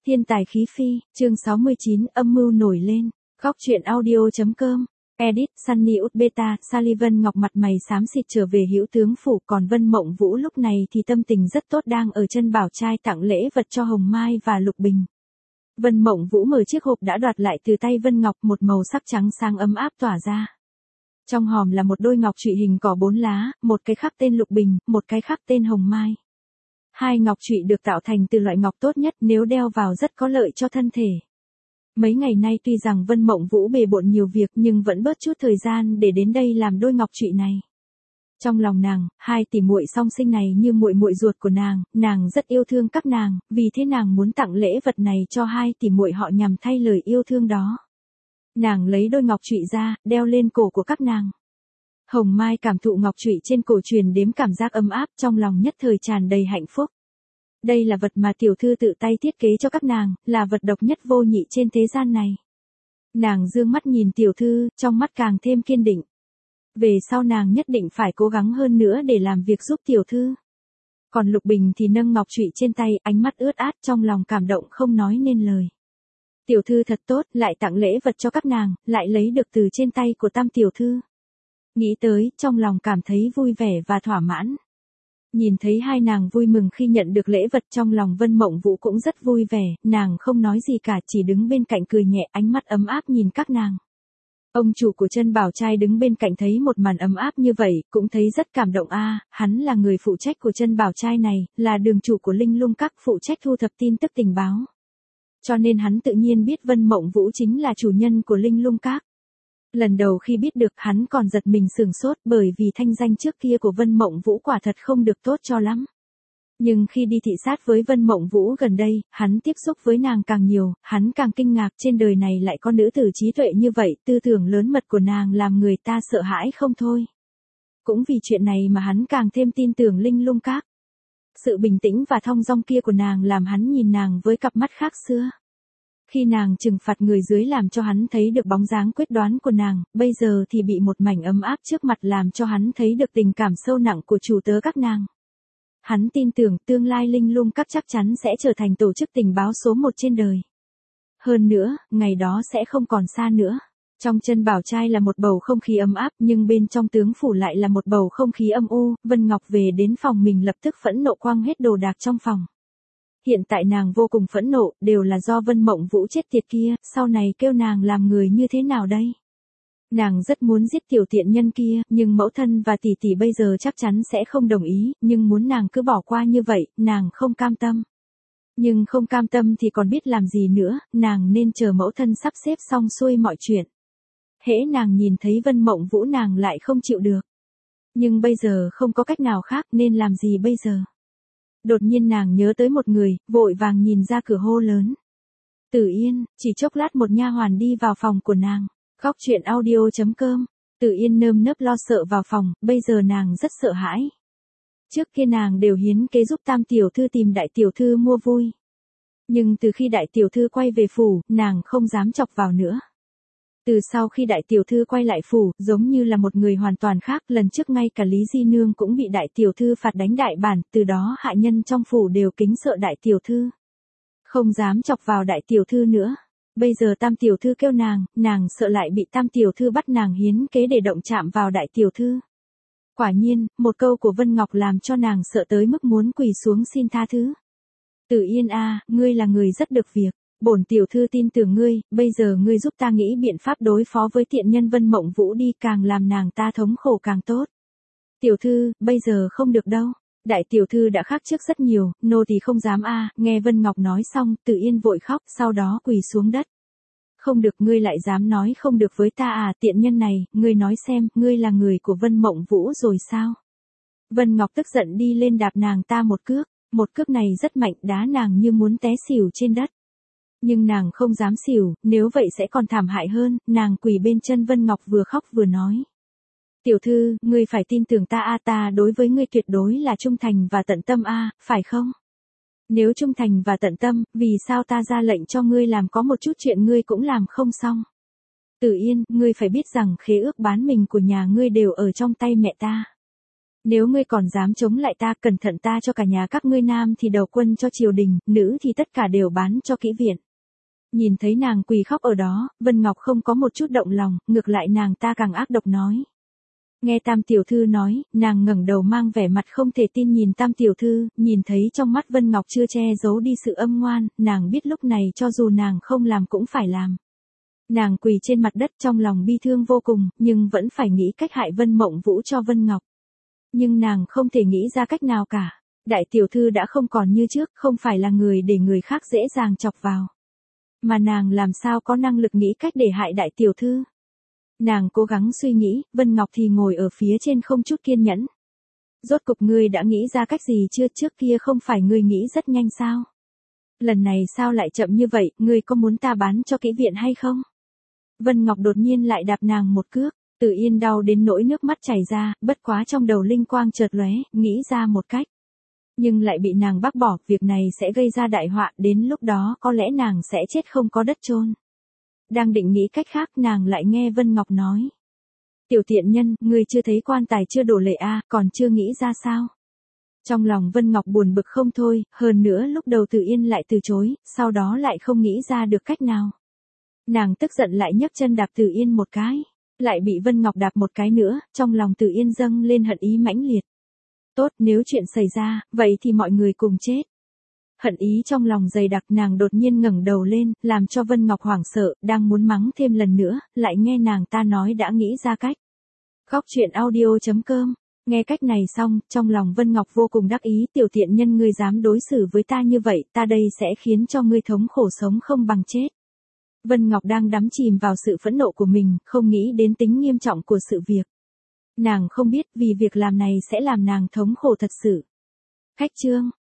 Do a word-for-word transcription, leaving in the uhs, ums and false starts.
Thiên tài khí phi, chương sáu mươi chín, âm mưu nổi lên. Góc truyện audio.com. Edit, Sunny Ut Beta, Sullivan Ngọc mặt mày xám xịt trở về hữu tướng phủ, còn Vân Mộng Vũ lúc này thì tâm tình rất tốt, đang ở chân bảo trai tặng lễ vật cho Hồng Mai và Lục Bình. Vân Mộng Vũ mở chiếc hộp đã đoạt lại từ tay Vân Ngọc, một màu sắc trắng sáng ấm áp tỏa ra. Trong hòm là một đôi ngọc trụy hình cỏ bốn lá, một cái khắc tên Lục Bình, một cái khắc tên Hồng Mai. Hai ngọc trụy được tạo thành từ loại ngọc tốt nhất, nếu đeo vào rất có lợi cho thân thể. Mấy ngày nay tuy rằng Vân Mộng Vũ bề bộn nhiều việc nhưng vẫn bớt chút thời gian để đến đây làm đôi ngọc trụy này. Trong lòng nàng, hai tỷ muội song sinh này như muội muội ruột của nàng, nàng rất yêu thương các nàng, vì thế nàng muốn tặng lễ vật này cho hai tỷ muội họ nhằm thay lời yêu thương đó. Nàng lấy đôi ngọc trụy ra, đeo lên cổ của các nàng. Hồng Mai cảm thụ ngọc trụy trên cổ truyền đếm cảm giác ấm áp, trong lòng nhất thời tràn đầy hạnh phúc. Đây là vật mà tiểu thư tự tay thiết kế cho các nàng, là vật độc nhất vô nhị trên thế gian này. Nàng dương mắt nhìn tiểu thư, trong mắt càng thêm kiên định. Về sau nàng nhất định phải cố gắng hơn nữa để làm việc giúp tiểu thư. Còn Lục Bình thì nâng ngọc trụy trên tay, ánh mắt ướt át, trong lòng cảm động không nói nên lời. Tiểu thư thật tốt, lại tặng lễ vật cho các nàng, lại lấy được từ trên tay của tam tiểu thư. Nghĩ tới, trong lòng cảm thấy vui vẻ và thỏa mãn. Nhìn thấy hai nàng vui mừng khi nhận được lễ vật, trong lòng Vân Mộng Vũ cũng rất vui vẻ, nàng không nói gì cả, chỉ đứng bên cạnh cười nhẹ, ánh mắt ấm áp nhìn các nàng. Ông chủ của Chân Bảo Trai đứng bên cạnh thấy một màn ấm áp như vậy, cũng thấy rất cảm động a, à, hắn là người phụ trách của Chân Bảo Trai này, là đường chủ của Linh Lung Các, phụ trách thu thập tin tức tình báo. Cho nên hắn tự nhiên biết Vân Mộng Vũ chính là chủ nhân của Linh Lung Các. Lần đầu khi biết được, hắn còn giật mình sửng sốt, bởi vì thanh danh trước kia của Vân Mộng Vũ quả thật không được tốt cho lắm. Nhưng khi đi thị sát với Vân Mộng Vũ gần đây, hắn tiếp xúc với nàng càng nhiều, hắn càng kinh ngạc, trên đời này lại có nữ tử trí tuệ như vậy, tư tưởng lớn mật của nàng làm người ta sợ hãi không thôi. Cũng vì chuyện này mà hắn càng thêm tin tưởng Linh Lung Các. Sự bình tĩnh và thong dong kia của nàng làm hắn nhìn nàng với cặp mắt khác xưa. Khi nàng trừng phạt người dưới làm cho hắn thấy được bóng dáng quyết đoán của nàng, bây giờ thì bị một mảnh ấm áp trước mặt làm cho hắn thấy được tình cảm sâu nặng của chủ tớ các nàng. Hắn tin tưởng tương lai Linh Lung Các chắc chắn sẽ trở thành tổ chức tình báo số một trên đời. Hơn nữa, ngày đó sẽ không còn xa nữa. Trong Chân Bảo Trai là một bầu không khí ấm áp, nhưng bên trong tướng phủ lại là một bầu không khí âm u. Vân Ngọc về đến phòng mình lập tức phẫn nộ quăng hết đồ đạc trong phòng. Hiện tại nàng vô cùng phẫn nộ, đều là do Vân Mộng Vũ chết tiệt kia, sau này kêu nàng làm người như thế nào đây? Nàng rất muốn giết tiểu tiện nhân kia, nhưng mẫu thân và tỷ tỷ bây giờ chắc chắn sẽ không đồng ý, nhưng muốn nàng cứ bỏ qua như vậy, nàng không cam tâm. Nhưng không cam tâm thì còn biết làm gì nữa, nàng nên chờ mẫu thân sắp xếp xong xuôi mọi chuyện. Hễ nàng nhìn thấy Vân Mộng Vũ nàng lại không chịu được. Nhưng bây giờ không có cách nào khác, nên làm gì bây giờ? Đột nhiên nàng nhớ tới một người, vội vàng nhìn ra cửa hô lớn. Tử Yên, chỉ chốc lát một nha hoàn đi vào phòng của nàng. Góc truyện audio.com. Tử Yên nơm nớp lo sợ vào phòng, bây giờ nàng rất sợ hãi. Trước kia nàng đều hiến kế giúp tam tiểu thư tìm đại tiểu thư mua vui. Nhưng từ khi đại tiểu thư quay về phủ, nàng không dám chọc vào nữa. Từ sau khi đại tiểu thư quay lại phủ, giống như là một người hoàn toàn khác, lần trước ngay cả Lý Di Nương cũng bị đại tiểu thư phạt đánh đại bản, từ đó hạ nhân trong phủ đều kính sợ đại tiểu thư. Không dám chọc vào đại tiểu thư nữa. Bây giờ tam tiểu thư kêu nàng, nàng sợ lại bị tam tiểu thư bắt nàng hiến kế để động chạm vào đại tiểu thư. Quả nhiên, một câu của Vân Ngọc làm cho nàng sợ tới mức muốn quỳ xuống xin tha thứ. Tử Yên a, ngươi là người rất được việc. Bổn tiểu thư tin tưởng ngươi, bây giờ ngươi giúp ta nghĩ biện pháp đối phó với tiện nhân Vân Mộng Vũ đi, càng làm nàng ta thống khổ càng tốt. Tiểu thư, bây giờ không được đâu. Đại tiểu thư đã khác trước rất nhiều, nô tỳ không dám a. Nghe Vân Ngọc nói xong, Tử Yên vội khóc, sau đó quỳ xuống đất. Không được, ngươi lại dám nói không được với ta à, tiện nhân này, ngươi nói xem, ngươi là người của Vân Mộng Vũ rồi sao? Vân Ngọc tức giận đi lên đạp nàng ta một cước, một cước này rất mạnh, đá nàng như muốn té xỉu trên đất. Nhưng nàng không dám xỉu, nếu vậy sẽ còn thảm hại hơn, nàng quỳ bên chân Vân Ngọc vừa khóc vừa nói. Tiểu thư, ngươi phải tin tưởng ta a, ta đối với ngươi tuyệt đối là trung thành và tận tâm a, phải không? Nếu trung thành và tận tâm, vì sao ta ra lệnh cho ngươi làm có một chút chuyện ngươi cũng làm không xong? Tử Yên, ngươi phải biết rằng khế ước bán mình của nhà ngươi đều ở trong tay mẹ ta. Nếu ngươi còn dám chống lại ta, cẩn thận ta cho cả nhà các ngươi, nam thì đầu quân cho triều đình, nữ thì tất cả đều bán cho kỹ viện. Nhìn thấy nàng quỳ khóc ở đó, Vân Ngọc không có một chút động lòng, ngược lại nàng ta càng ác độc nói. Nghe Tam tiểu thư nói, nàng ngẩng đầu mang vẻ mặt không thể tin nhìn Tam tiểu thư, nhìn thấy trong mắt Vân Ngọc chưa che giấu đi sự âm ngoan, nàng biết lúc này cho dù nàng không làm cũng phải làm. Nàng quỳ trên mặt đất trong lòng bi thương vô cùng, nhưng vẫn phải nghĩ cách hại Vân Mộng Vũ cho Vân Ngọc. Nhưng nàng không thể nghĩ ra cách nào cả. Đại tiểu thư đã không còn như trước, không phải là người để người khác dễ dàng chọc vào. Mà nàng làm sao có năng lực nghĩ cách để hại đại tiểu thư. Nàng cố gắng suy nghĩ, Vân Ngọc thì ngồi ở phía trên không chút kiên nhẫn. Rốt cục ngươi đã nghĩ ra cách gì chưa, trước kia không phải ngươi nghĩ rất nhanh sao? Lần này sao lại chậm như vậy, ngươi có muốn ta bán cho kỹ viện hay không? Vân Ngọc đột nhiên lại đạp nàng một cước, Từ Yên đau đến nỗi nước mắt chảy ra, bất quá trong đầu linh quang chợt lóe, nghĩ ra một cách. Nhưng lại bị nàng bác bỏ, việc này sẽ gây ra đại họa, đến lúc đó có lẽ nàng sẽ chết không có đất chôn. Đang định nghĩ cách khác, nàng lại nghe Vân Ngọc nói. Tiểu tiện nhân, ngươi chưa thấy quan tài chưa đổ lệ a, à, còn chưa nghĩ ra sao? Trong lòng Vân Ngọc buồn bực không thôi, hơn nữa lúc đầu Từ Yên lại từ chối, sau đó lại không nghĩ ra được cách nào. Nàng tức giận lại nhấc chân đạp Từ Yên một cái, lại bị Vân Ngọc đạp một cái nữa, trong lòng Từ Yên dâng lên hận ý mãnh liệt. Tốt, nếu chuyện xảy ra, vậy thì mọi người cùng chết. Hận ý trong lòng dày đặc, nàng đột nhiên ngẩng đầu lên, làm cho Vân Ngọc hoảng sợ, đang muốn mắng thêm lần nữa, lại nghe nàng ta nói đã nghĩ ra cách. Khóc chuyện audio chấm com. Nghe cách này xong, trong lòng Vân Ngọc vô cùng đắc ý, tiểu tiện nhân ngươi dám đối xử với ta như vậy, ta đây sẽ khiến cho ngươi thống khổ sống không bằng chết. Vân Ngọc đang đắm chìm vào sự phẫn nộ của mình, không nghĩ đến tính nghiêm trọng của sự việc. Nàng không biết vì việc làm này sẽ làm nàng thống khổ thật sự. Khách chương